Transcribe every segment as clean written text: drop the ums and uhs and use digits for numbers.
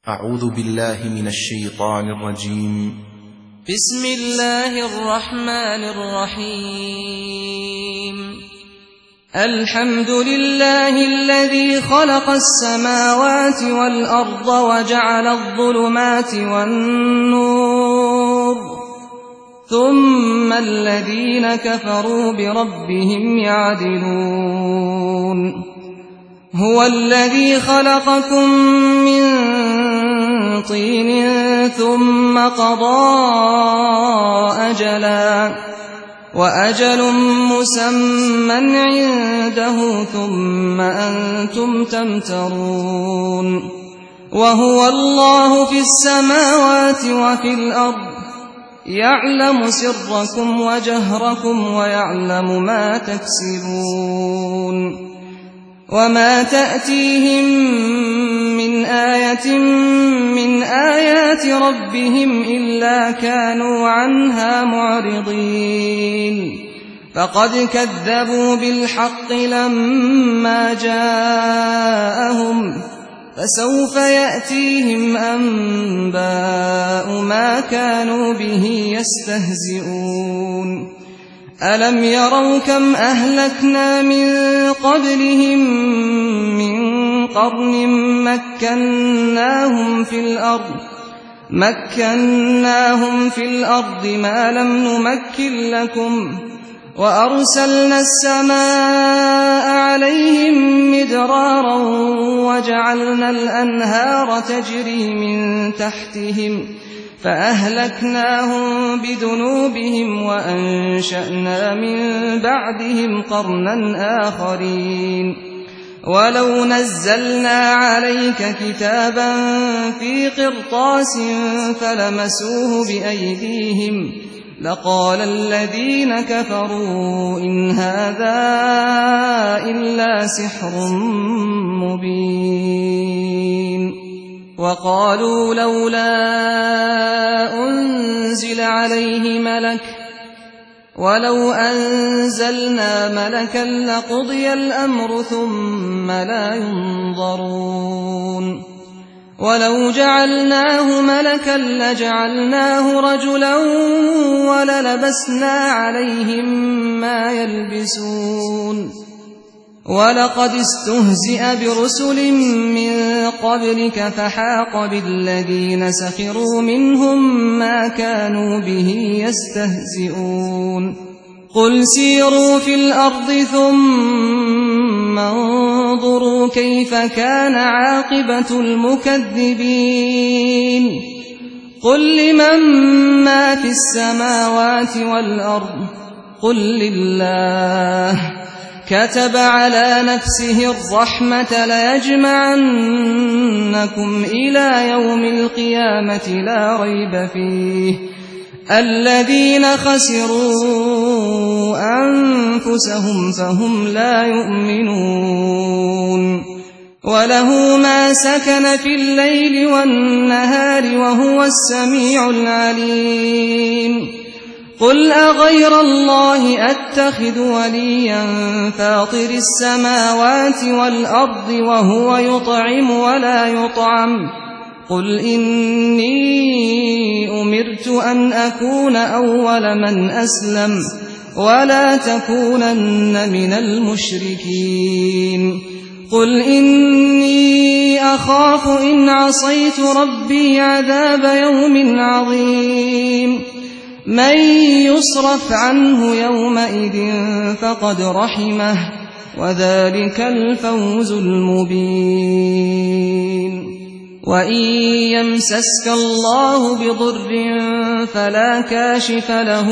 أعوذ بالله من الشيطان الرجيم. بسم الله الرحمن الرحيم. الحمد لله الذي خلق السماوات والأرض وجعل الظلمات والنور، ثم الذين كفروا بربهم يعدلون. هو الذي خلقكم من طين ثم قضى أجلا، وأجل مسمى عنده ثم أنتم تمترون. وهو الله في السماوات وفي الأرض، يعلم سركم وجهركم ويعلم ما تكسبون. وما تأتيهم من آية من آيات ربهم إلا كانوا عنها معرضين. فقد كذبوا بالحق لما جاءهم، فسوف يأتيهم أنباء ما كانوا به يستهزئون. ألم يروا كم أهلكنا من قبلهم من قرن مكناهم في الأرض ما لم نمكن لكم، وأرسلنا السماء عليهم مدرارا وجعلنا الأنهار تجري من تحتهم فأهلكناهم بذنوبهم وأنشأنا من بعدهم قرنا آخرين. ولو نزلنا عليك كتابا في قرطاس فلمسوه بأيديهم لقال الذين كفروا إن هذا إلا سحر مبين. وقالوا لولا أنزل عليه ملك، ولو أنزلنا ملكا لقضي الأمر ثم لا ينظرون. ولو جعلناه ملكا لجعلناه رجلا وللبسنا عليهم ما يلبسون. ولقد استهزئ برسل من قبلك فحاق بالذين سخروا منهم ما كانوا به يستهزئون. قل سيروا في الأرض ثم انظروا كيف كان عاقبة المكذبين. قل لمن ما في السماوات والأرض قل لله. كتب على نفسه الرحمة ليجمعنكم إلى يوم القيامة لا ريب فيه. الذين خسروا أنفسهم فهم لا يؤمنون. وله ما سكن في الليل والنهار وهو السميع العليم. قل أغير الله أتخذ وليا فاطر السماوات والأرض وهو يطعم ولا يطعم. قل إني أمرت أن أكون أول من أسلم ولا تكونن من المشركين. قل إني أخاف إن عصيت ربي عذاب يوم عظيم. من يصرف عنه يومئذ فقد رحمه وذلك الفوز المبين. وإن يمسسك الله بضر فلا كاشف له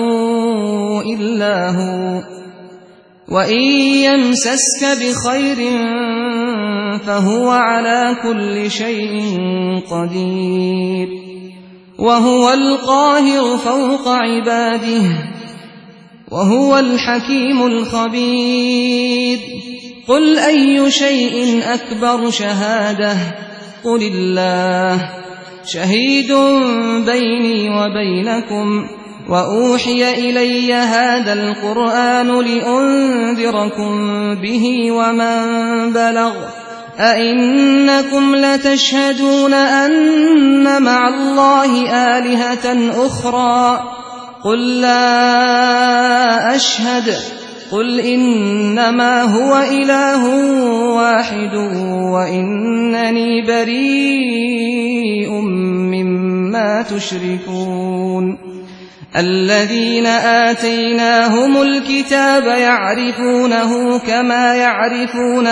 إلا هو، وإن يمسسك بخير فهو على كل شيء قدير. وهو القاهر فوق عباده وهو الحكيم الخبير. قل أي شيء أكبر شهادة؟ قل الله. شهيد بيني وبينكم. وأوحي إلي هذا القرآن لأنذركم به ومن بلغ أئنكم لتشهدون أن مع الله آلهة أخرى قل لا أشهد قل إنما هو إله واحد وإنني بريء مما تشركون الذين آتيناهم الكتاب يعرفونه كما يعرفون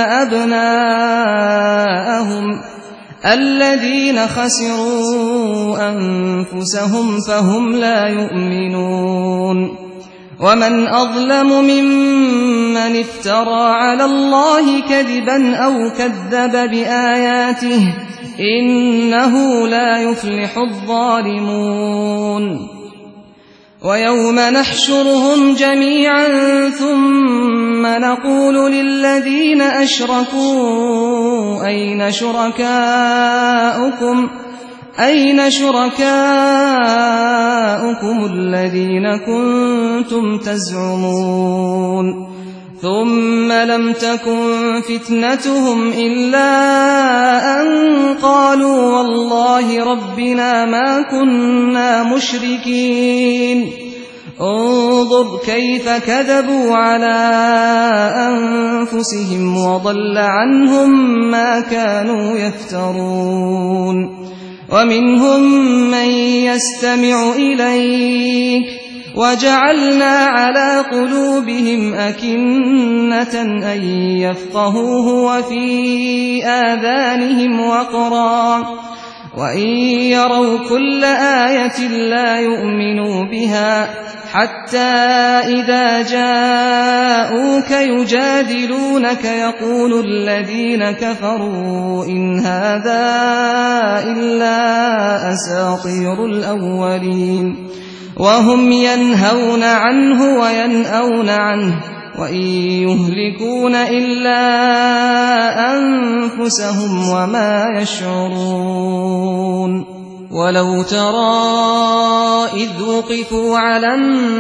أبناءهم الذين خسروا أنفسهم فهم لا يؤمنون ومن أظلم ممن افترى على الله كذبا أو كذب بآياته إنه لا يفلح الظالمون ويوم نحشرهم جميعا ثم نقول للذين أشركوا أين شركاؤكم الذين كنتم تزعمون ثم لم تكن فتنتهم إلا أن قالوا والله ربنا ما كنا مشركين انظر كيف كذبوا على أنفسهم وضل عنهم ما كانوا يفترون ومنهم من يستمع إليك وجعلنا على قلوبهم أكنة أن يفقهوه وفي آذانهم وقرا وإن يروا كل آية لا يؤمنوا بها حتى إذا جاءوك يجادلونك يقول الذين كفروا إن هذا إلا أساطير الأولين وهم ينهون عنه وينأون عنه وإن يهلكون إلا أنفسهم وما يشعرون ولو ترى إذ وقفوا على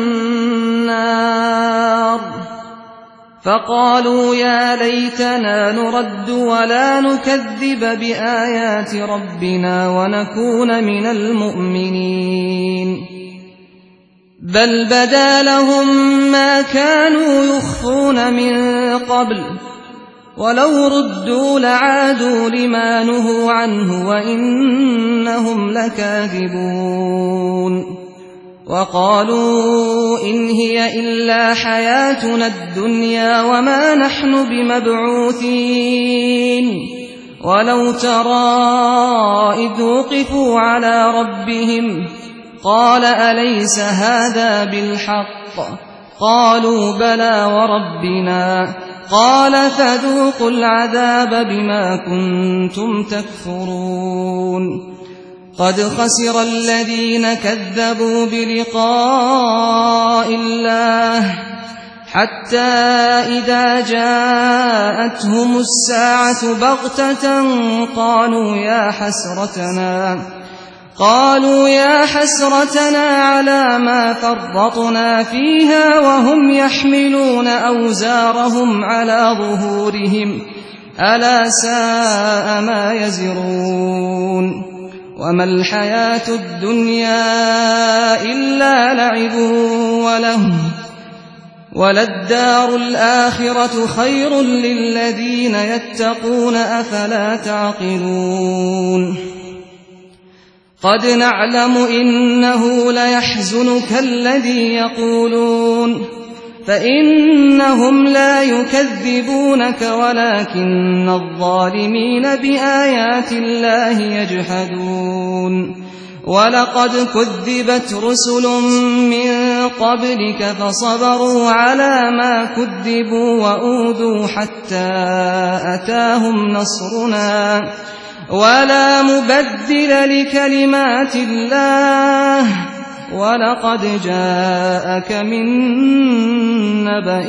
النار فقالوا يا ليتنا نرد ولا نكذب بآيات ربنا ونكون من المؤمنين بل بدا لهم ما كانوا يخفون من قبل ولو ردوا لعادوا لما نهوا عنه وإنهم لكاذبون وقالوا إن هي إلا حياتنا الدنيا وما نحن بمبعوثين ولو ترى إذ وقفوا على ربهم قال أليس هذا بالحق قالوا بلى وربنا قال فذوقوا العذاب بما كنتم تكفرون قد خسر الذين كذبوا بلقاء الله حتى إذا جاءتهم الساعة بغتة قالوا يا حسرتنا على ما فرطنا فيها وهم يحملون أوزارهم على ظهورهم ألا ساء ما يزرون وما الحياة الدنيا إلا لعب ولهو وللدار الآخرة خير للذين يتقون أفلا تعقلون قد نعلم إنه ليحزنك الذي يقولون فإنهم لا يكذبونك ولكن الظالمين بآيات الله يجحدون ولقد كذبت رسل من قبلك فصبروا على ما كذبوا وأوذوا حتى أتاهم نصرنا ولا مبدل لكلمات الله ولقد جاءك من نبأ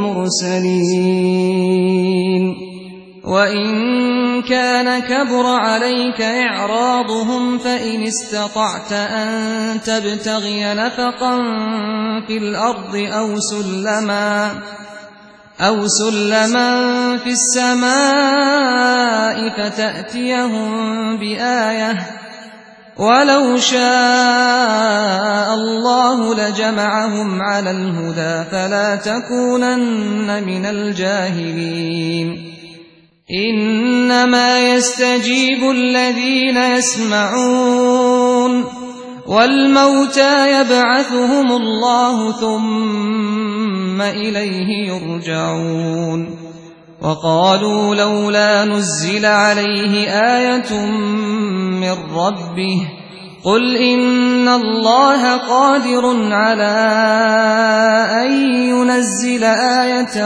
المرسلين وإن كان كبر عليك إعراضهم فإن استطعت أن تبتغي نفقا في الأرض أو سلما في السماء فتأتيهم بآية ولو شاء الله لجمعهم على الهدى فلا تكونن من الجاهلين إنما يستجيب الذين يسمعون والموتى يبعثهم الله ثم إليه يرجعون وقالوا لولا نزل عليه آية من ربه قل إن الله قادر على أن ينزل آية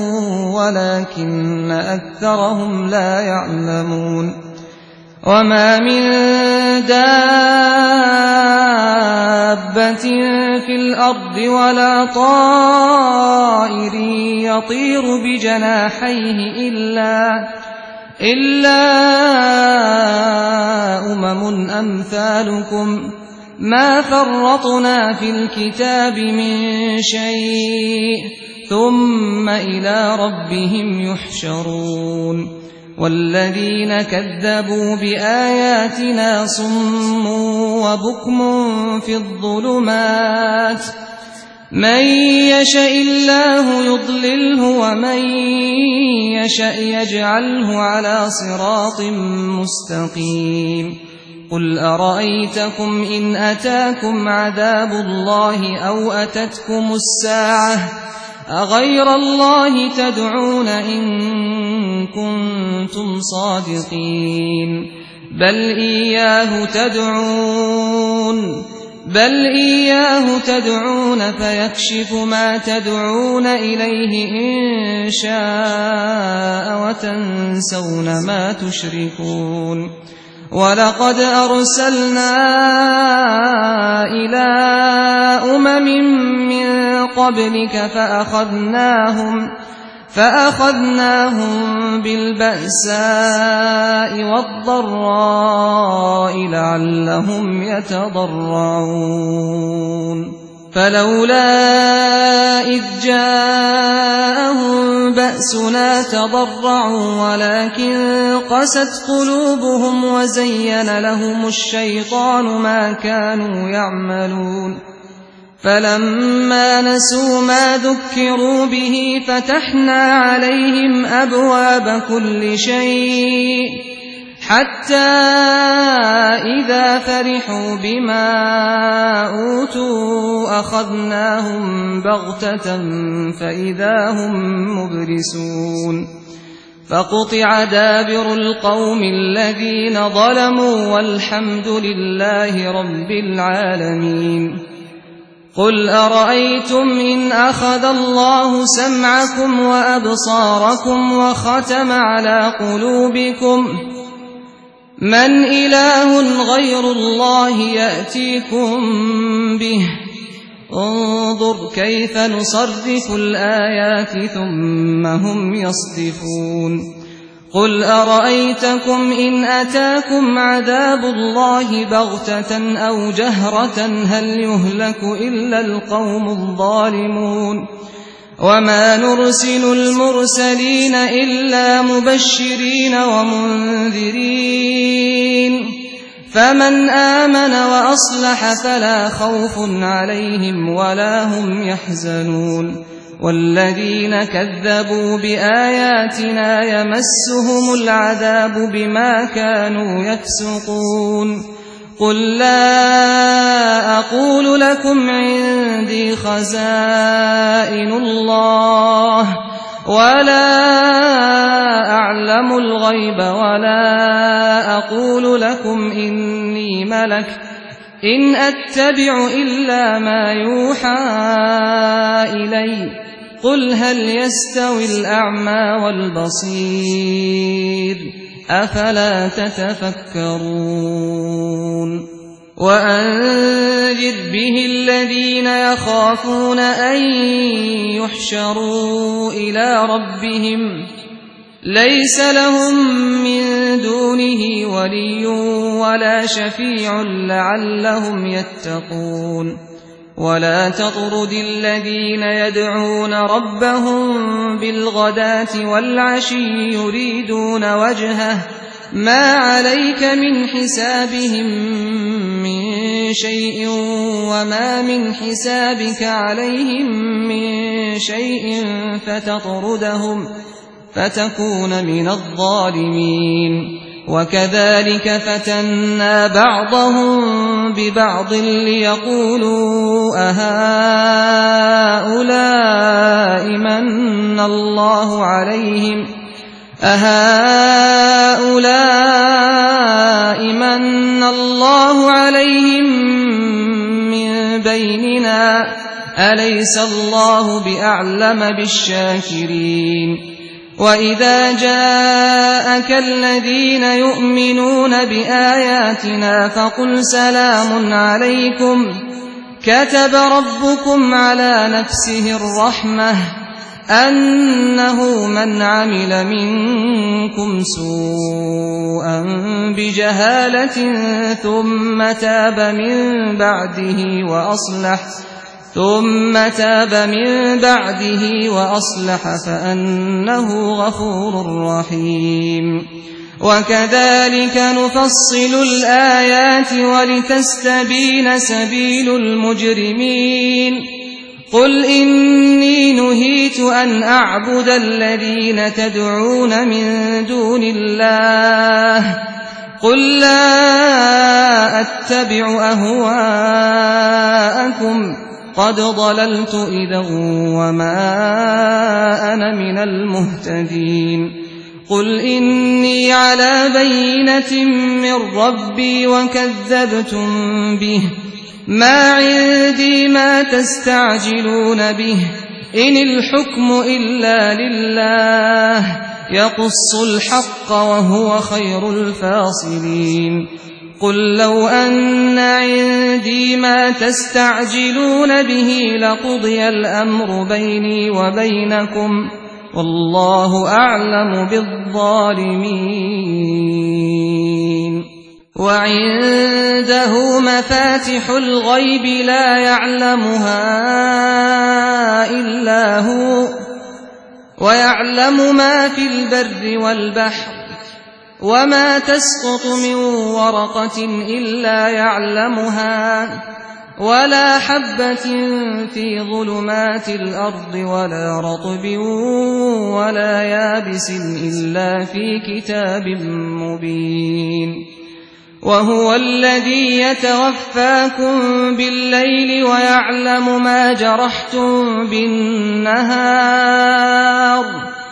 ولكن أكثرهم لا يعلمون وما من دابة في الأرض ولا طائر يطير بجناحيه إلا أمم أمثالكم ما فرطنا في الكتاب من شيء ثم إلى ربهم يحشرون والذين كذبوا بآياتنا صم وبكم في الظلمات من يشاء الله يضلله ومن يشاء يجعله على صراط مستقيم قل أرأيتكم إن أتاكم عذاب الله أو أتتكم الساعة أغير الله تدعون إن كنتم صادقين بل إياه تدعون فيكشف ما تدعون إليه إن شاء وتنسون ما تشركون ولقد أرسلنا إلى أمم من قبلك فأخذناهم بالبأساء والضراء لعلهم يتضرعون فلولا إذ جاءهم بأسنا تضرعوا ولكن قست قلوبهم وزين لهم الشيطان ما كانوا يعملون فلما نسوا ما ذكروا به فتحنا عليهم أبواب كل شيء حتى إذا فرحوا بما أوتوا أخذناهم بغتة فإذا هم مبلسون فقطع دابر القوم الذين ظلموا والحمد لله رب العالمين قل أرأيتم إن أخذ الله سمعكم وأبصاركم وختم على قلوبكم من إله غير الله يأتيكم به انظر كيف نصرف الآيات ثم هم يصدفون قل أرأيتكم إن أتاكم عذاب الله بغتة أو جهرة هل يهلك إلا القوم الظالمون وما نرسل المرسلين إلا مبشرين ومنذرين فمن آمن وأصلح فلا خوف عليهم ولا هم يحزنون والذين كذبوا بآياتنا يمسهم العذاب بما كانوا يفسقون قل لا أقول لكم عندي خزائن الله ولا أعلم الغيب ولا أقول لكم إني ملك إن أتبع إلا ما يوحى إلي قل هل يستوي الأعمى والبصير أفلا تتفكرون وأنذر به الذين يخافون أن يحشروا إلى ربهم ليس لهم من دونه ولي ولا شفيع لعلهم يتقون ولا تطرد الذين يدعون ربهم بالغداة والعشي يريدون وجهه ما عليك من حسابهم من شيء وما من حسابك عليهم من شيء فتطردهم فتكون من الظالمين. وكذلك فتنا بعضهم ببعض ليقولوا أهؤلاء من الله عليهم من بيننا أليس الله بأعلم بالشاكرين. وإذا جاءك الذين يؤمنون بآياتنا فقل سلام عليكم كتب ربكم على نفسه الرحمة أنه من عمل منكم سوءا بجهالة ثم تاب من بعده وأصلح فأنه غفور رحيم. وكذلك نفصل الآيات ولتستبين سبيل المجرمين. قل إني نهيت أن أعبد الذين تدعون من دون الله قل لا أتبع أهواءكم قد ضللت إذا وما أنا من المهتدين. قل إني على بينة من ربي وكذبتم به ما عندي ما تستعجلون به إن الحكم إلا لله يقص الحق وهو خير الفاصلين. قل لو أن عندي ما تستعجلون به لقضي الأمر بيني وبينكم والله أعلم بالظالمين. وعنده مفاتح الغيب لا يعلمها إلا هو ويعلم ما في البر والبحر وما تسقط من ورقة إلا يعلمها ولا حبة في ظلمات الأرض ولا رطب ولا يابس إلا في كتاب مبين. وهو الذي يتوفاكم بالليل ويعلم ما جرحتم بالنهار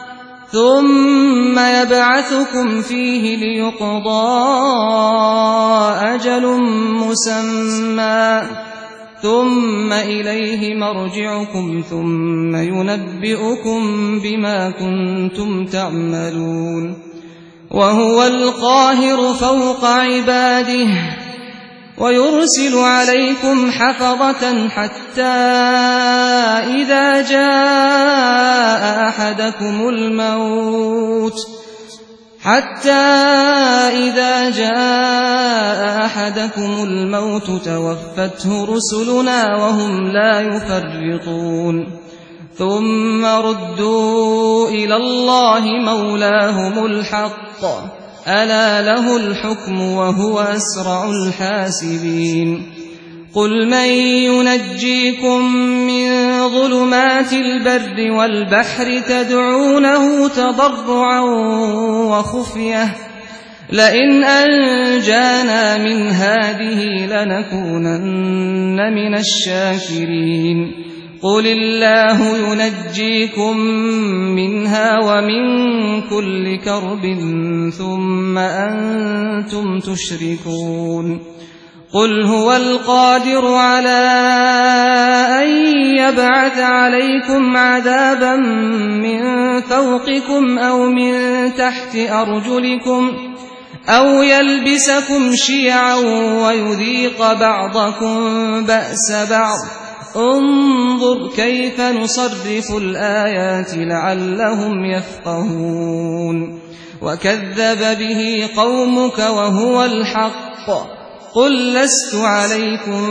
ثم يبعثكم فيه ليقضى أجل مسمى ثم إليه مرجعكم ثم ينبئكم بما كنتم تعملون. وهو القاهر فوق عباده ويرسل عليكم حفظة حتى إذا جاء أحدكم الموت توفته رسلنا وهم لا يفرطون ثم ردوا إلى الله مولاهم الحق ألا له الحكم وهو أسرع الحاسبين. قل من ينجيكم من ظلمات البر والبحر تدعونه تضرعا وخفية لئن أنجانا من هذه لنكونن من الشاكرين. قل الله ينجيكم منها ومن كل كرب ثم أنتم تشركون. قل هو القادر على أن يبعث عليكم عذابا من فوقكم أو من تحت أرجلكم أو يلبسكم شيعا ويذيق بعضكم بأس بعض انظر كيف نصرف الآيات لعلهم يفقهون. وكذب به قومك وهو الحق قل لست عليكم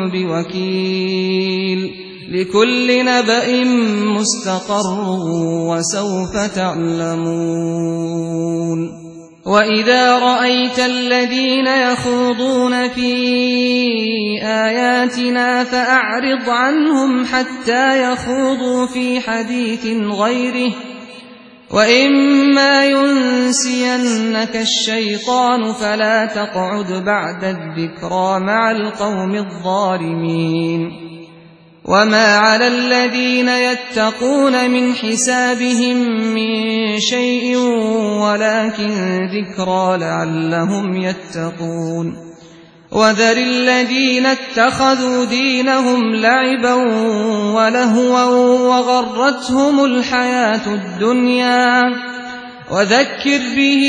بوكيل لكل نبأ مستقر وسوف تعلمون وإذا رأيت الذين يخوضون في آياتنا فأعرض عنهم حتى يخوضوا في حديث غيره وإما ينسينك الشيطان فلا تقعد بعد الذكرى مع القوم الظالمين وما على الذين يتقون من حسابهم من شيء ولكن ذكرى لعلهم يتقون وذر الذين اتخذوا دينهم لعبا ولهوا وغرتهم الحياة الدنيا وذكر به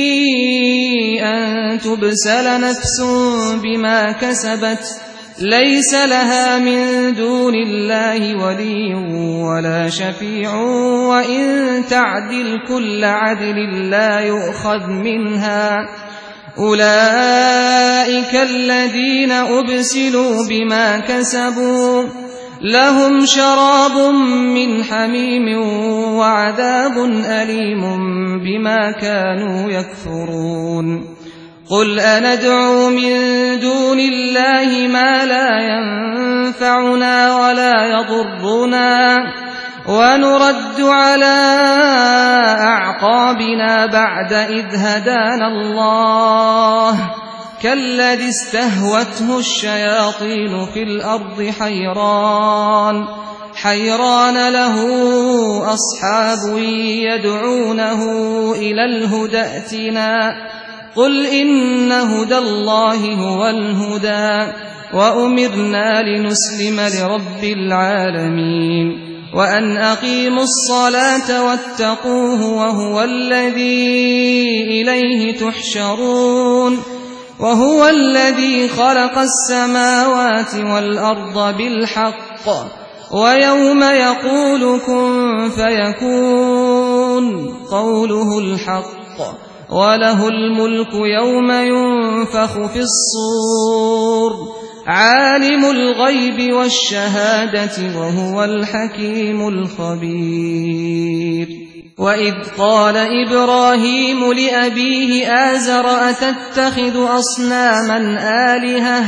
أن تبسل نفس بما كسبت ليس لها من دون الله ولي ولا شفيع وإن تعدل كل عدل لا يؤخذ منها أولئك الذين أبسلوا بما كسبوا لهم شراب من حميم وعذاب أليم بما كانوا يكفرون قل أندعو من دون الله ما لا ينفعنا ولا يضرنا ونرد على أعقابنا بعد إذ هدانا الله كالذي استهوته الشياطين في الأرض حيران له أصحاب يدعونه إلى الهدى ائتنا قل إن هدى الله هو الهدى وأمرنا لنسلم لرب العالمين وأن أقيموا الصلاة واتقوه وهو الذي إليه تحشرون وهو الذي خلق السماوات والأرض بالحق ويوم يقول كن فيكون قوله الحق وله الملك يوم ينفخ في الصور عالم الغيب والشهادة وهو الحكيم الخبير وإذ قال إبراهيم لأبيه آزر أتتخذ أصناما آلهة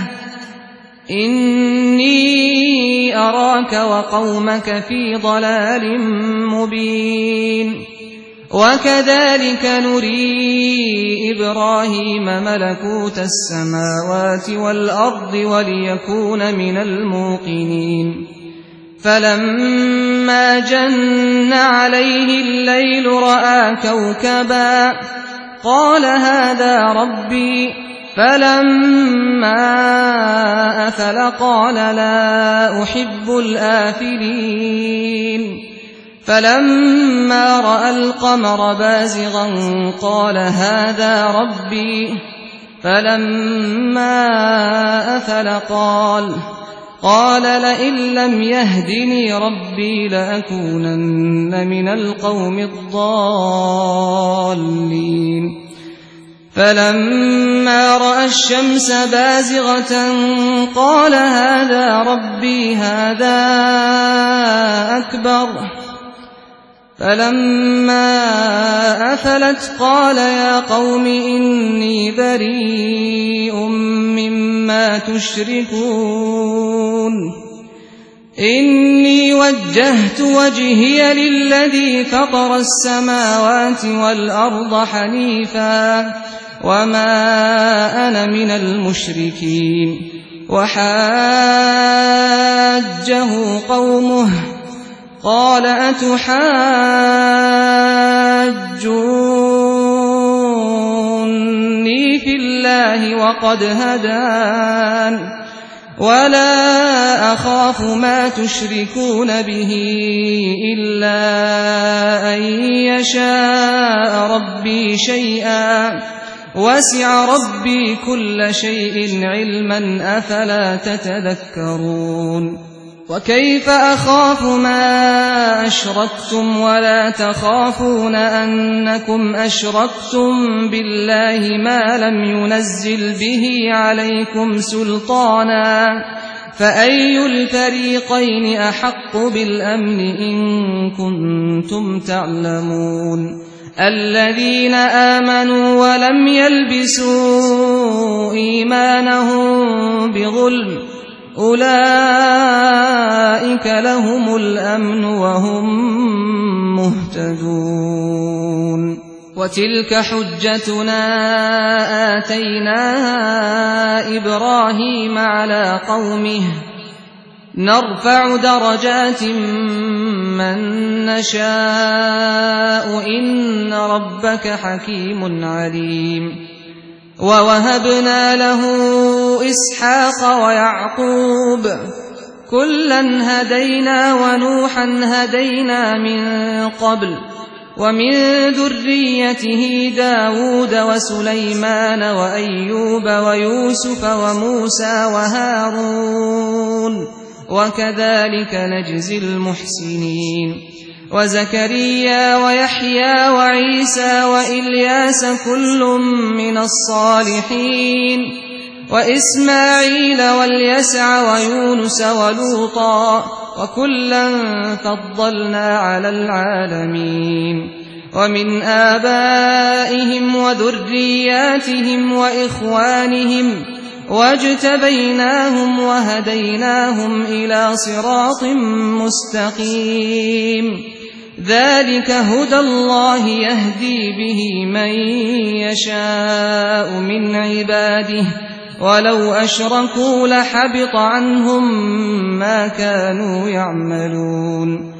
إني أراك وقومك في ضلال مبين وكذلك نري إبراهيم ملكوت السماوات والأرض وليكون من الموقنين فلما جن عليه الليل رأى كوكبا قال هذا ربي فلما أفل قال لا أحب الآفلين فلما رأى القمر بازغا قال هذا ربي فلما أفل قال لئن لم يهدني ربي لأكونن من القوم الضالين فلما رأى الشمس بازغة قال هذا ربي هذا أكبر فلما أفلت قال يا قوم إني بريء مما تشركون إني وجهت وجهي للذي فطر السماوات والأرض حنيفا وما أنا من المشركين وحاجه قومه قال أتحاجوني في الله وقد هدان ولا أخاف ما تشركون به إلا أن يشاء ربي شيئا وسع ربي كل شيء علما أفلا تتذكرون وكيف أخاف ما أشركتم ولا تخافون أنكم أشركتم بالله ما لم ينزل به عليكم سلطانا فأي الفريقين أحق بالأمن إن كنتم تعلمون الذين آمنوا ولم يلبسوا إيمانهم بظلم أولئك لهم الأمن وهم مهتدون وتلك حجتنا آتيناها إبراهيم على قومه نرفع درجات من نشاء إن ربك حكيم عليم ووهبنا له إسحاق ويعقوب كلا هدينا ونوحا هدينا من قبل ومن ذريته داود وسليمان وأيوب ويوسف وموسى وهارون وكذلك نجزي المحسنين وزكريا ويحيى وعيسى وإلياس كل من الصالحين وإسماعيل واليسع ويونس ولوطا وكلا فضلنا على العالمين ومن آبائهم وذرياتهم وإخوانهم واجتبيناهم وهديناهم إلى صراط مستقيم ذلك هدى الله يهدي به من يشاء من عباده ولو أشركوا لحبط عنهم ما كانوا يعملون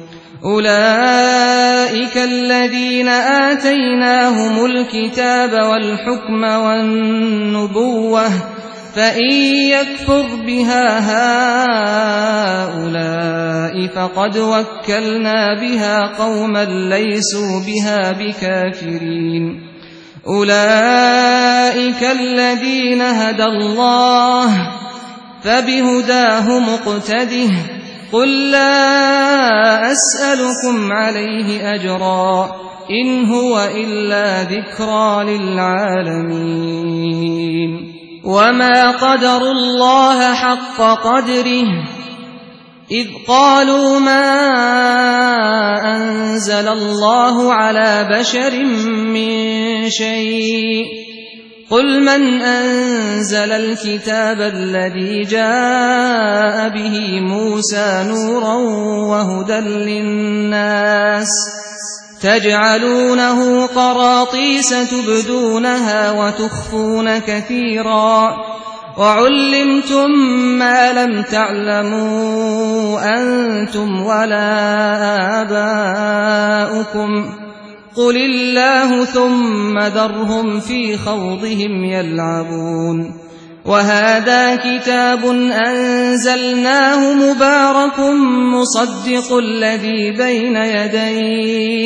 أولئك الذين آتيناهم الكتاب والحكم والنبوة فإن يكفر بها هؤلاء فقد وكلنا بها قوما ليسوا بها بكافرين أولئك الذين هدى الله فبهداه مقتده قل لا أسألكم عليه أجرا إن هو إلا ذكرى للعالمين وما قدروا الله حق قدره إذ قالوا ما أنزل الله على بشر من شيء قل من أنزل الكتاب الذي جاء به موسى نورا وهدى للناس تجعلونه قراطيس تبدونها وتخفون كثيرا وعلمتم ما لم تعلموا أنتم ولا آباؤكم قل الله ثم ذرهم في خوضهم يلعبون وهذا كتاب أنزلناه مبارك مصدق الذي بين يديه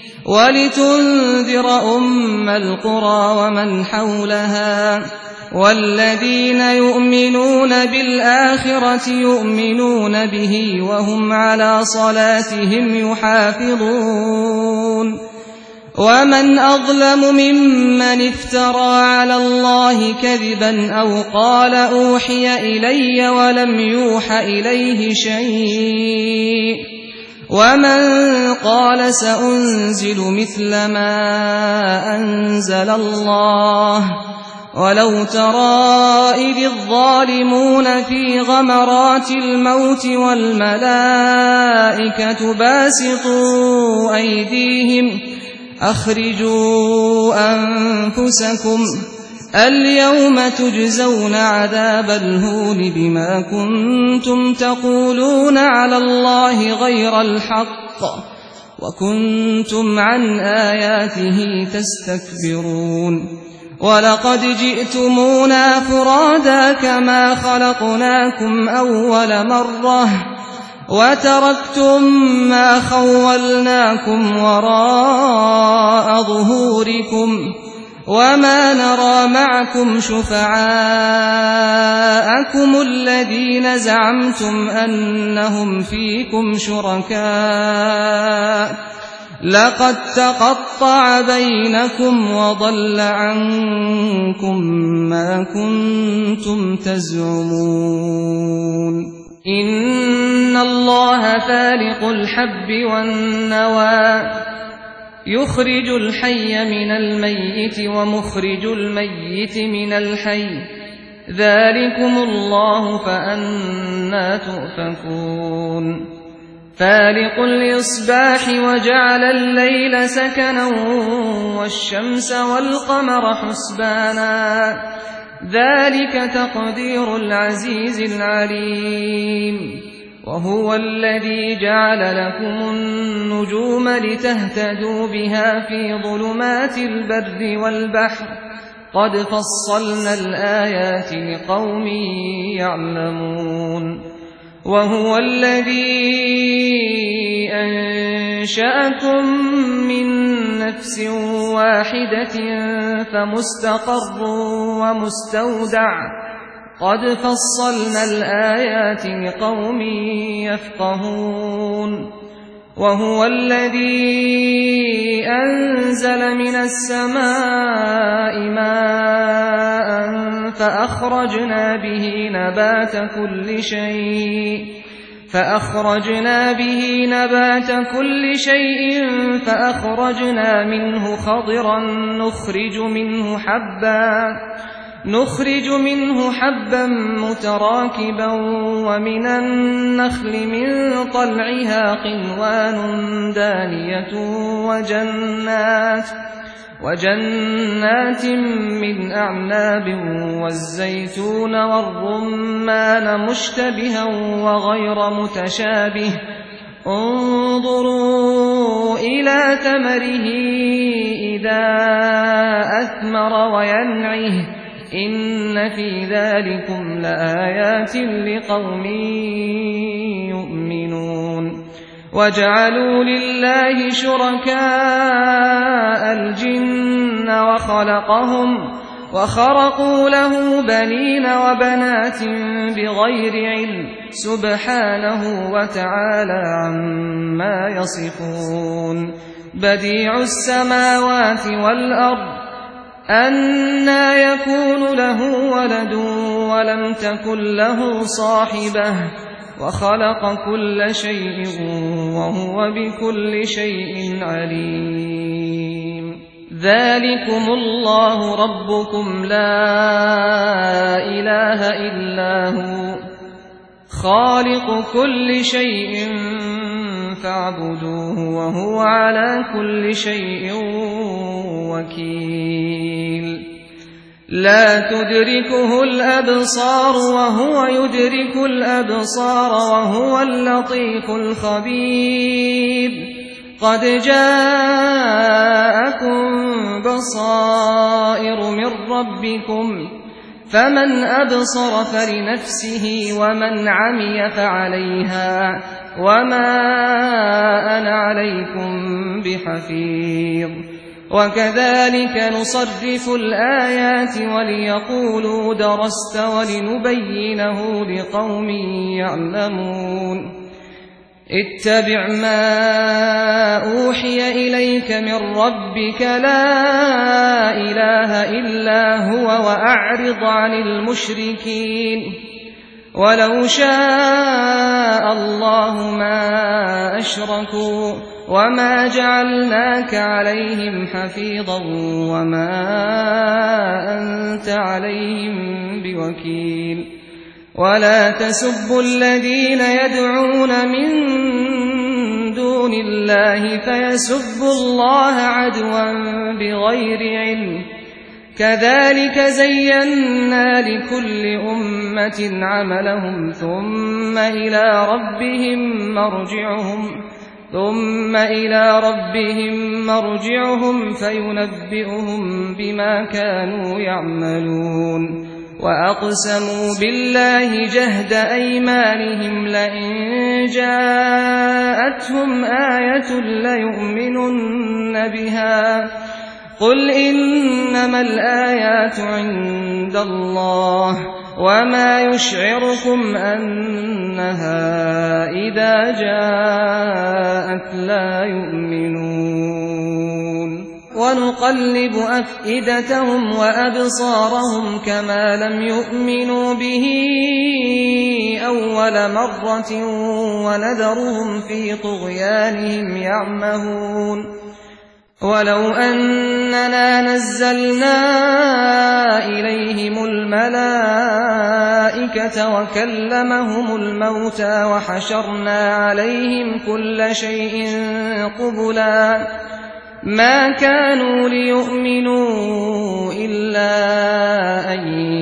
ولتنذر أم القرى ومن حولها والذين يؤمنون بالآخرة يؤمنون به وهم على صلاتهم يحافظون ومن أظلم ممن افترى على الله كذبا أو قال أوحي إلي ولم يوح إليه شيء ومن قال سأنزل مثل ما أنزل الله ولو ترى إذ الظالمون في غمرات الموت والملائكة باسطوا أيديهم أخرجوا أنفسكم اليوم تجزون عذاب الهون بما كنتم تقولون على الله غير الحق وكنتم عن آياته تستكبرون ولقد جئتمونا فرادا كما خلقناكم أول مرة وتركتم ما خولناكم وراء ظهوركم وما نرى معكم شفعاءكم أولئكم الذين زعمتم أنهم فيكم شركاء لقد تقطع بينكم وضل عنكم ما كنتم تزعمون إن الله فالق الحب والنوى يخرج الحي من الميت ومخرج الميت من الحي ذلكم الله فأنى تؤفكون فالق الإصباح وجعل الليل سكنا والشمس والقمر حسبانا ذلك تقدير العزيز العليم وهو الذي جعل لكم النجوم لتهتدوا بها في ظلمات البر والبحر قد فصلنا الآيات لقوم يعلمون وهو الذي أنشأكم من نفس واحدة فمستقر ومستودع قد فصلنا الآيات لقوم يفقهون وهو الذي أنزل من السماء ماء فأخرجنا به نبات كل شيء فأخرجنا منه خضرا نخرج منه حبا متراكبا ومن النخل من طلعها قنوان دانية وجنات من أعناب والزيتون والرمان مشتبها وغير متشابه انظروا إلى ثمره إذا أثمر وينعه إن في ذلكم لآيات لقوم يؤمنون وجعلوا لله شركاء الجن وخرقوا له بنين وبنات بغير علم سبحانه وتعالى عما يصفون بديع السماوات والأرض أنى يكون له ولد ولم تكن له صاحبة وخلق كل شيء وهو بكل شيء عليم ذلكم الله ربكم لا إله إلا هو خالق كل شيء فاعبدوه وهو على كل شيء وكيل لا تدركه الأبصار وهو يدرك الأبصار وهو اللطيف الخبير قد جاءكم بصائر من ربكم فمن أبصر فلنفسه ومن عمي فعليها وما أنا عليكم بحفيظ وكذلك نصرف الآيات وليقولوا درست ولنبينه لقوم يعلمون اتبع ما أوحي إليك من ربك لا إله إلا هو وأعرض عن المشركين ولو شاء الله ما أشركوا وما جعلناك عليهم حفيظا وما أنت عليهم بوكيل ولا تسبوا الذين يدعون من دون الله فيسبوا الله عدوا بغير علم كذلك زينا لكل أمة عملهم ثم إلى ربهم مرجعهم فينبئهم بما كانوا يعملون وأقسموا بالله جهد أيمانهم لئن جاءتهم آية ليؤمنن بها قل إنما الآيات عند الله وما يشعركم أنها إذا جاءت لا يؤمنون ونقلب أفئدتهم وأبصارهم كما لم يؤمنوا به أول مرة ونذرهم في طغيانهم يعمهون ولو أننا نزلنا إليهم الملائكة وكلمهم الموتى وحشرنا عليهم كل شيء قبلا ما كانوا ليؤمنوا إلا أن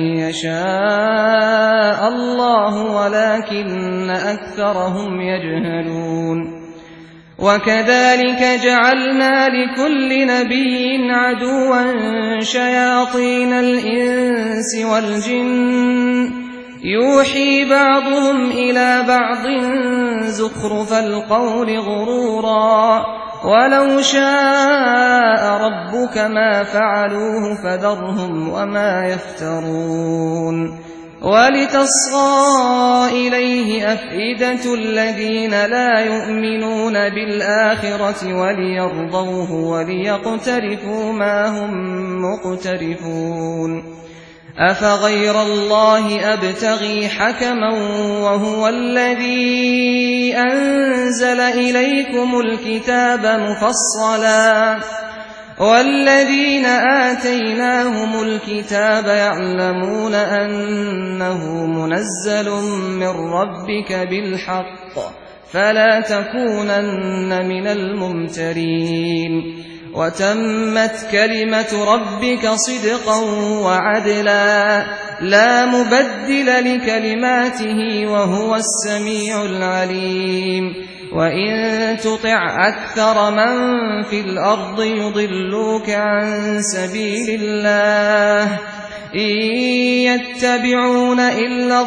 يشاء الله ولكن أكثرهم يجهلون وكذلك جعلنا لكل نبي عدوا شياطين الإنس والجن يوحي بعضهم إلى بعض زخرف القول غرورا ولو شاء ربك ما فعلوه فذرهم وما يفترون ولتصغى إليه أفئدة الذين لا يؤمنون بالآخرة وليرضوه وليقترفوا ما هم مقترفون أفغير الله أبتغي حكما وهو الذي أنزل إليكم الكتاب مفصلا والذين آتيناهم الكتاب يعلمون أنه منزل من ربك بالحق فلا تكونن من الممترين وتمت كلمة ربك صدقا وعدلا لا مبدل لكلماته وهو السميع العليم وإن تطع أكثر من في الأرض يضلوك عن سبيل الله إن يتبعون إلا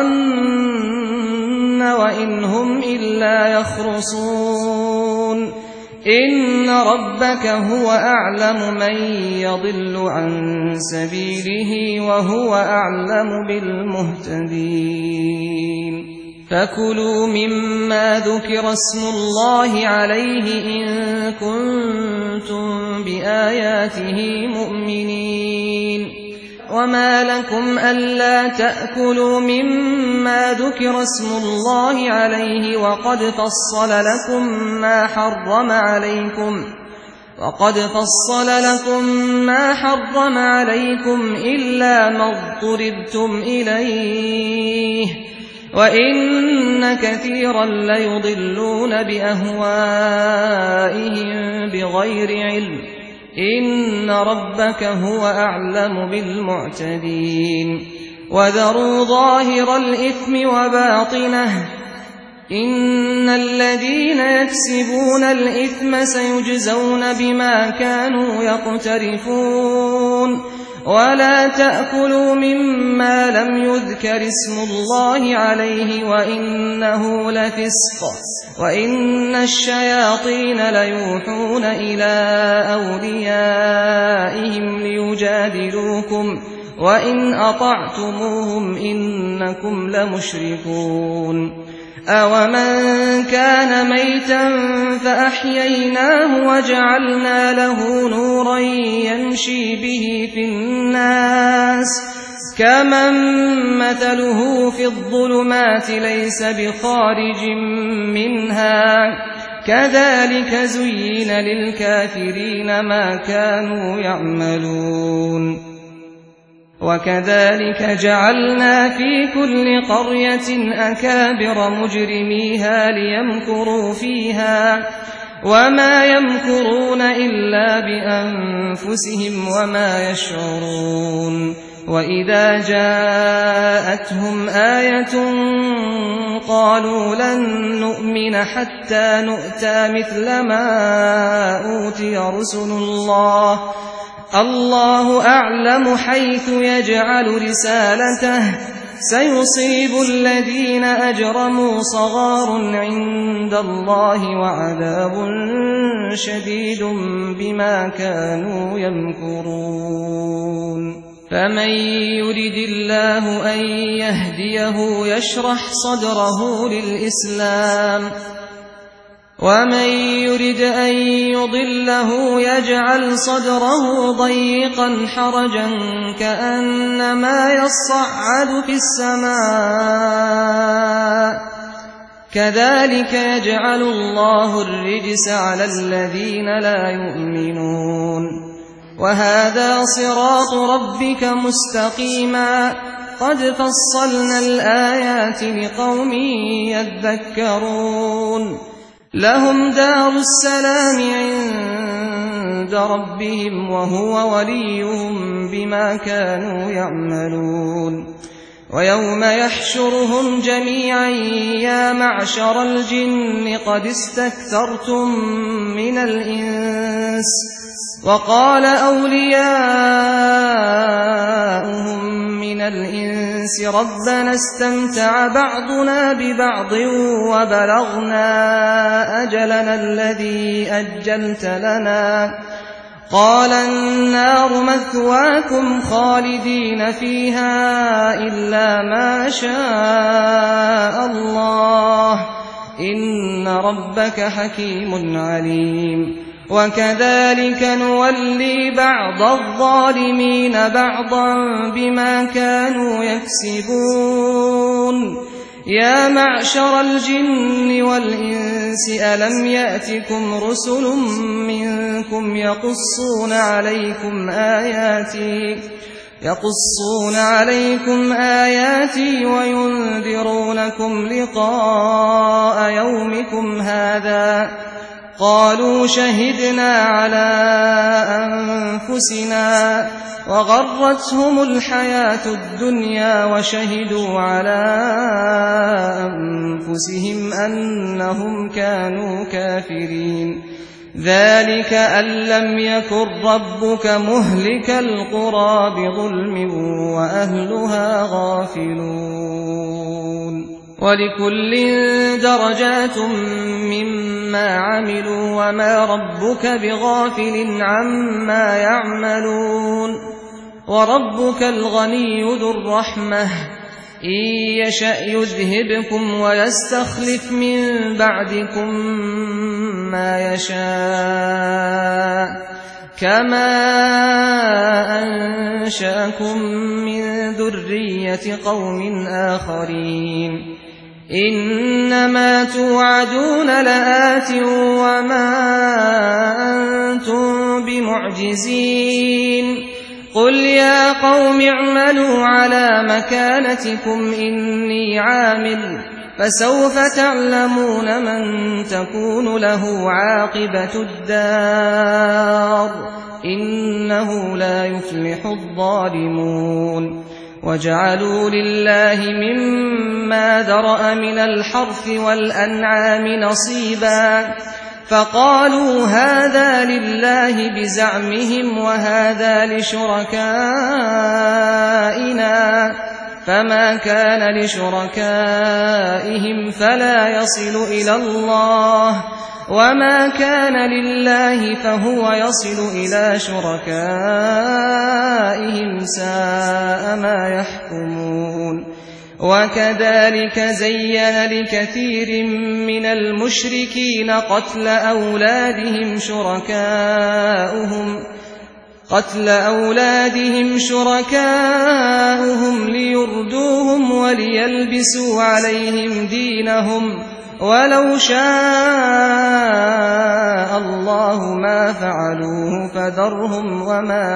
الظن وإن هم إلا يخرصون إن ربك هو أعلم من يضل عن سبيله وهو أعلم بالمهتدين فكلوا مما ذكر اسم الله عليه إن كنتم بآياته مؤمنين وما لكم ألا تأكلوا مما ذكر اسم الله عليه وقد فصل لكم ما حرم عليكم إلا ما اضطررتم إليه وإن كثيرا ليضلون بأهوائهم بغير علم إن ربك هو أعلم بالمعتدين وذروا ظاهر الإثم وباطنه إن الذين يكسبون الإثم سيجزون بما كانوا يقترفون ولا تأكلوا مما لم يذكر اسم الله عليه وإنه لفسق وإن الشياطين ليوحون إلى أوليائهم ليجادلوكم وإن أطعتموهم إنكم لمشركون أومن كان ميتا فأحييناه وجعلنا له نورا يمشي به في الناس كمن مثله في الظلمات ليس بخارج منها كذلك زين للكافرين ما كانوا يعملون وكذلك جعلنا في كل قرية أكابر مجرميها ليمكروا فيها وما يمكرون إلا بأنفسهم وما يشعرون وإذا جاءتهم آية قالوا لن نؤمن حتى نؤتى مثل ما أوتي رسل الله أعلم حيث يجعل رسالته سيصيب الذين أجرموا صغار عند الله وعذاب شديد بما كانوا يمكرون فمن يرد الله أن يهديه يشرح صدره للإسلام ومن يرد أن يضله يجعل صدره ضيقا حرجا كأنما يصعد في السماء كذلك يجعل الله الرجس على الذين لا يؤمنون وهذا صراط ربك مستقيما قد فصلنا الآيات لقوم يذكرون لهم دار السلام عند ربهم وهو وليهم بما كانوا يعملون ويوم يحشرهم جميعا يا معشر الجن قد استكثرتم من الإنس وقال أولياؤهم من الإنس ربنا استمتع بعضنا ببعض وبلغنا أجلنا الذي أجلت لنا قال النار مثواكم خالدين فيها إلا ما شاء الله إن ربك حكيم عليم وكذلك نولي بعض الظالمين بعضا بما كانوا يكسبون يا معشر الجن والإنس ألم يأتكم رسل منكم يقصون عليكم آياتي وينذرونكم لقاء يومكم هذا قالوا شهدنا على أنفسنا وغرتهم الحياة الدنيا وشهدوا على أنفسهم أنهم كانوا كافرين ذلك أن لم يكن ربك مهلك القرى بظلم وأهلها غافلون ولكل درجات مما عملوا وما ربك بغافل عما يعملون وربك الغني ذو الرحمة إن يشأ يذهبكم ويستخلف من بعدكم ما يشاء كما أنشأكم من ذرية قوم آخرين إنما توعدون لآت وما أنتم بمعجزين قل يا قوم اعملوا على مكانتكم إني عامل فسوف تعلمون من تكون له عاقبة الدار إنه لا يفلح الظالمون وجعلوا لله مما ذرأ من الحرث والأنعام نصيبا فقالوا هذا لله بزعمهم وهذا لشركائنا فما كان لشركائهم فلا يصل إلى الله وما كان لله فهو يصل إلى شركائهم ساء ما يحكمون وكذلك زين لكثير من المشركين قتل أولادهم شركاؤهم ليردوهم وليلبسوا عليهم دينهم ولو شاء الله ما فعلوه فذرهم وما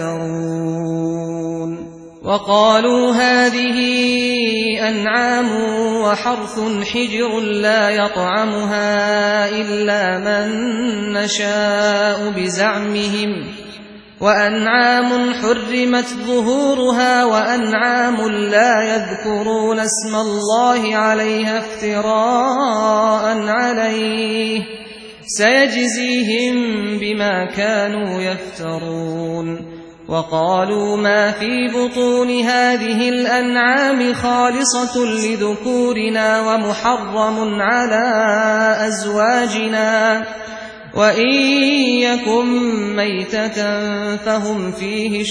يفترون وقالوا هذه أنعام وحرث حجر لا يطعمها إلا من نشاء بزعمهم وأنعام حرمت ظهورها وأنعام لا يذكرون اسم الله عليها افتراء عليه سيجزيهم بما كانوا يفترون وقالوا ما في بطون هذه الأنعام خالصة لذكورنا ومحرم على أزواجنا وإن يكن ميتة فهم فيه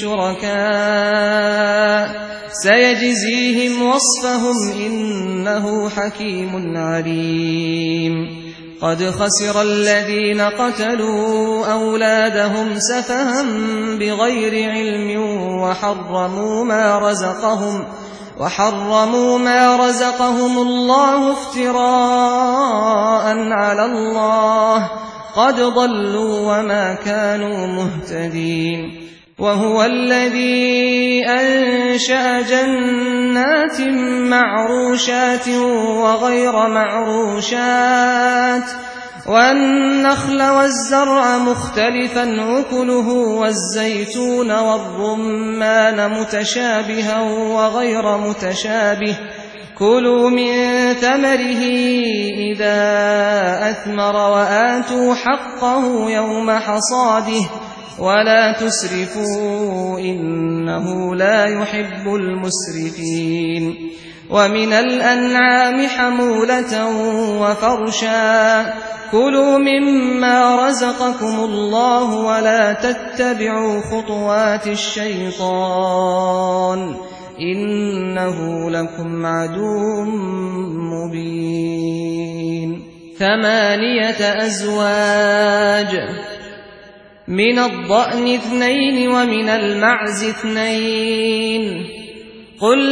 شركاء سيجزيهم وصفهم إنه حكيم عليم قد خسر الذين قتلوا أولادهم سفها بغير علم وحرموا ما رزقهم الله افتراء على الله قد ضلوا وما كانوا مهتدين وهو الذي أنشأ جنات معروشات وغير معروشات والنخل والزرع مختلفا أكله والزيتون والرمان متشابها وغير متشابه كلوا من ثمره إذا أثمر وآتوا حقه يوم حصاده ولا تسرفوا إنه لا يحب المسرفين ومن الأنعام حمولة وفرشا كلوا مما رزقكم الله ولا تتبعوا خطوات الشيطان إنه لكم عدو مبين 8 أزواج من الضأن 2 ومن المعز 2 قل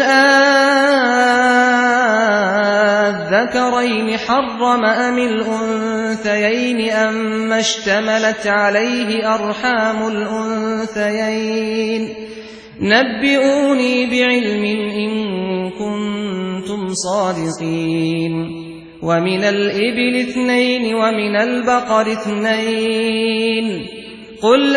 أذكرين حرم أم الأنثيين أما اشتملت عليه أرحام الأنثيين نبئوني بعلم إن كنتم صادقين ومن الإبل 2 ومن البقر 2 قل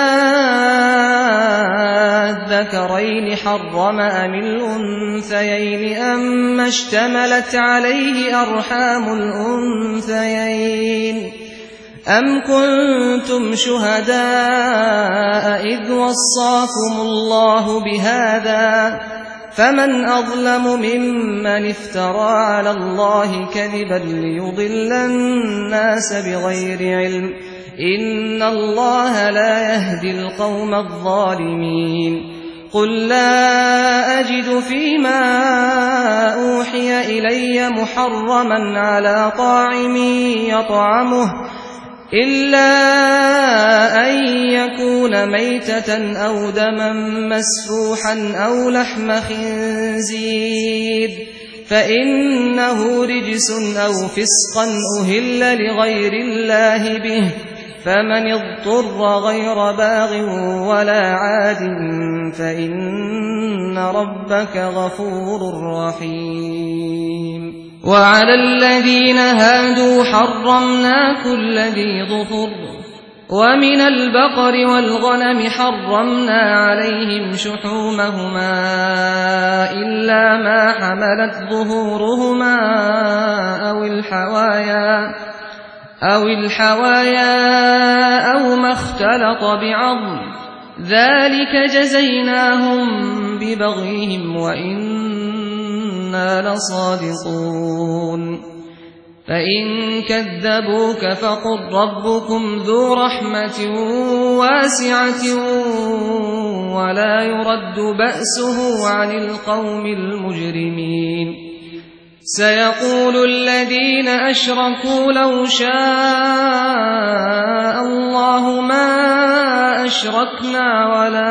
أذكرين حرم أم الأنثيين أما اشتملت عليه أرحام الأنثيين أم كنتم شهداء إذ وصاكم الله بهذا فمن أظلم ممن افترى على الله كذبا ليضل الناس بغير علم إن الله لا يهدي القوم الظالمين قل لا أجد فيما أوحي إلي محرما على طاعم يطعمه إلا أن يكون ميتة أو دما مسفوحا أو لحم خنزير فإنه رجس أو فسقا أهل لغير الله به فمن اضطر غير باغ ولا عاد فإن ربك غفور رحيم وعلى الذين هادوا حرمنا كل ذي ظفر ومن البقر والغنم حرمنا عليهم شحومهما إلا ما حملت ظهورهما أو الحوايا أو ما اختلط بعظم ذلك جزيناهم ببغيهم وإنا لصادقون فإن كذبوك فقل ربكم ذو رحمة واسعة ولا يرد بأسه عن القوم المجرمين سيقول الذين أشركوا لو شاء الله ما أشركنا ولا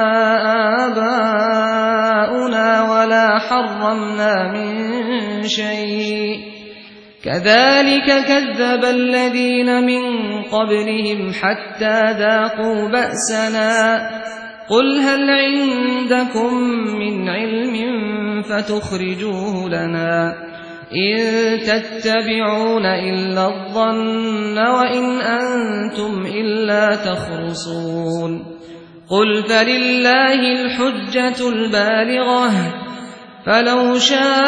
آباؤنا ولا حرمنا من شيء كذلك كذب الذين من قبلهم حتى ذاقوا بأسنا قل هل عندكم من علم فتخرجوه لنا إن تتبعون إلا الظن وإن أنتم إلا تخرصون قل فلله الحجة البالغة فلو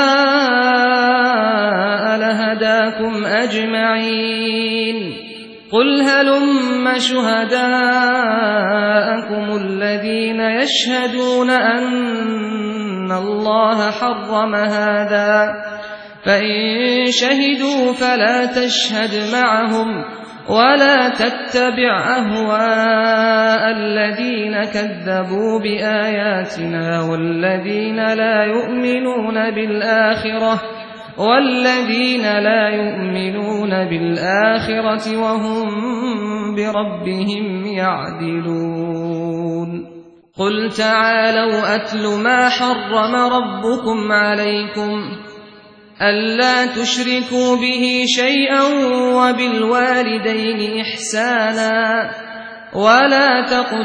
شاء لهداكم أجمعين قل هلم شهداءكم الذين يشهدون أن الله حرم هذا فإن شهدوا فلا تشهد معهم ولا تتبع أهواء الذين كذبوا بآياتنا والذين لا يؤمنون بالآخرة وهم بربهم يعدلون قل تعالوا أتل ما حرم ربكم عليكم ألا تشركوا به شيئا وبالوالدين إحسانا ولا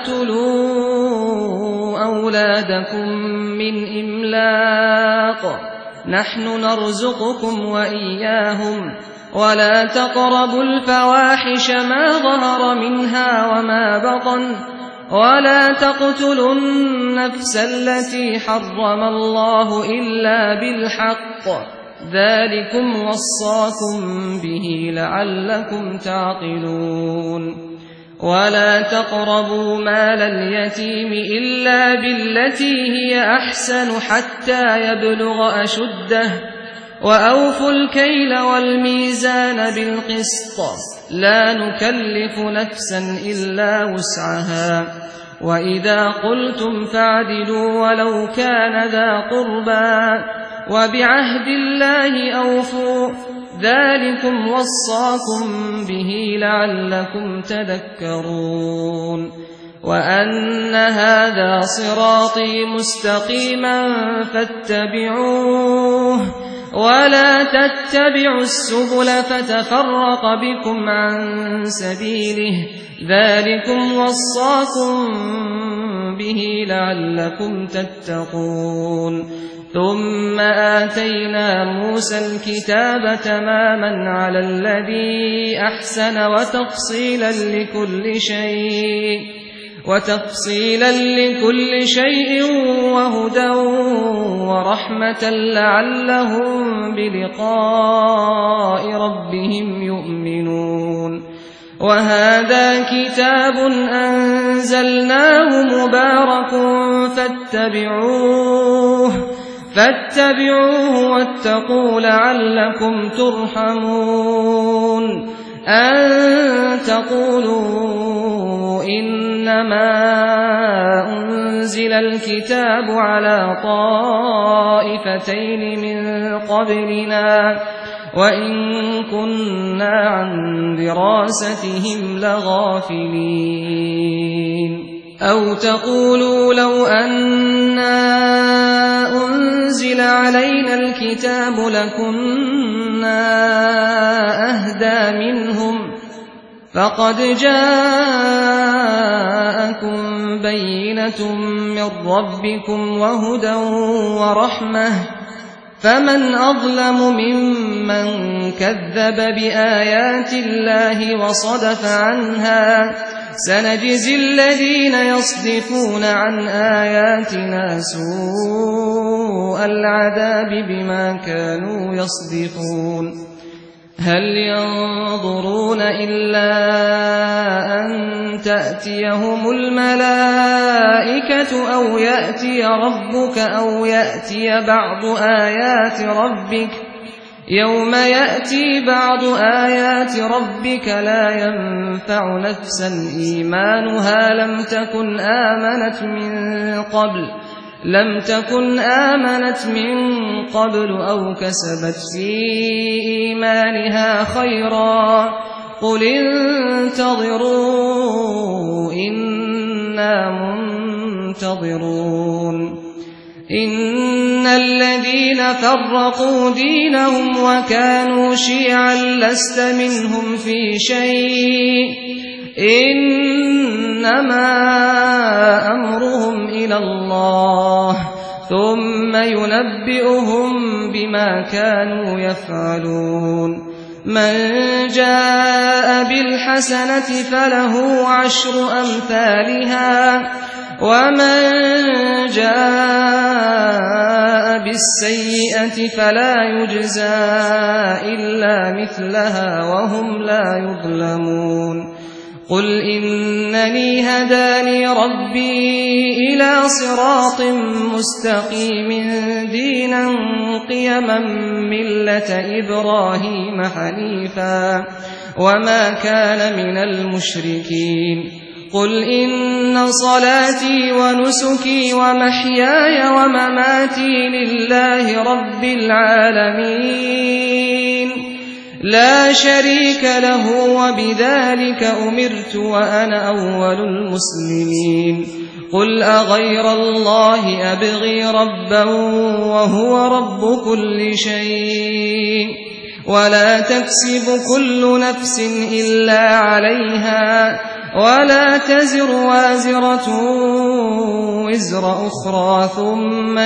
تقتلوا أولادكم من إملاق نحن نرزقكم وإياهم ولا تقربوا الفواحش ما ظهر منها وما بطن ولا تقتلوا النفس التي حرم الله إلا بالحق ذلكم وصاكم به لعلكم تعقلون ولا تقربوا مال اليتيم إلا بالتي هي أحسن حتى يبلغ أشده وأوفوا الكيل والميزان بالقسط لا نكلف نفسا إلا وسعها وإذا قلتم فاعدلوا ولو كان ذا قربى وبعهد الله أوفوا ذلكم وصاكم به لعلكم تذكرون وأن هذا صراطي مستقيما فاتبعوه ولا تتبعوا السبل فتفرق بكم عن سبيله ذلكم وصاكم به لعلكم تتقون ثم آتينا موسى الكتاب تماما على الذي أحسن وتفصيلا لكل شيء وهدى ورحمة لعلهم بلقاء ربهم يؤمنون وهذا كتاب أنزلناه مبارك فاتبعوه واتقوا لعلكم ترحمون أن تقولوا إنما أنزل الكتاب على طائفتين من قبلنا وإن كنا عن دراستهم لغافلين أو تقولوا لو أنا أنزل علينا الكتاب لكنا أهدى منهم فقد جاءكم بينة من ربكم وهدى ورحمة فمن أظلم ممن كذب بآيات الله وصدف عنها سنجزي الذين يصدفون عن آياتنا سوء العذاب بما كانوا يصدفون هل ينظرون إلا أن تأتيهم الملائكة أو يأتي ربك أو يأتي بعض آيات ربك يوم يأتي بعض آيات ربك لا ينفع نفسا إيمانها لم تكن آمنت من قبل أو كسبت في إيمانها خيرا قل انتظروا إنا منتظرون إن الذين فرقوا دينهم وكانوا شيعا لست منهم في شيء إنما أمرهم إلى الله ثم ينبئهم بما كانوا يفعلون من جاء بالحسنة فله 10 أمثالها ومن جاء بالسيئة فلا يجزى إلا مثلها وهم لا يظلمون قل إنني هداني ربي إلى صراط مستقيم دينا قيما ملة إبراهيم حنيفا وما كان من المشركين قل إن صلاتي ونسكي ومحياي ومماتي لله رب العالمين لا شريك له وبذلك أمرت وأنا أول المسلمين قل أغير الله أبغي ربا وهو رب كل شيء ولا تكسب كل نفس إلا عليها ولا تزر وازرة وزر أخرى ثم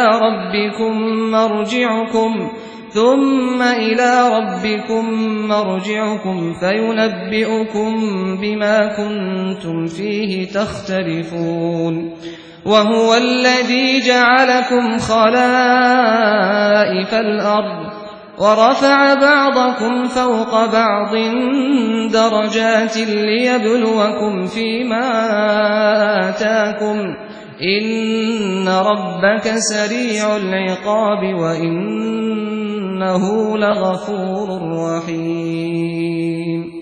إلى ربكم مرجعكم فينبئكم بما كنتم فيه تختلفون وهو الذي جعلكم خلائف الأرض ورفع بعضكم فوق بعض درجات ليبلوكم فيما آتاكم إن ربك سريع العقاب وإنه لغفور رحيم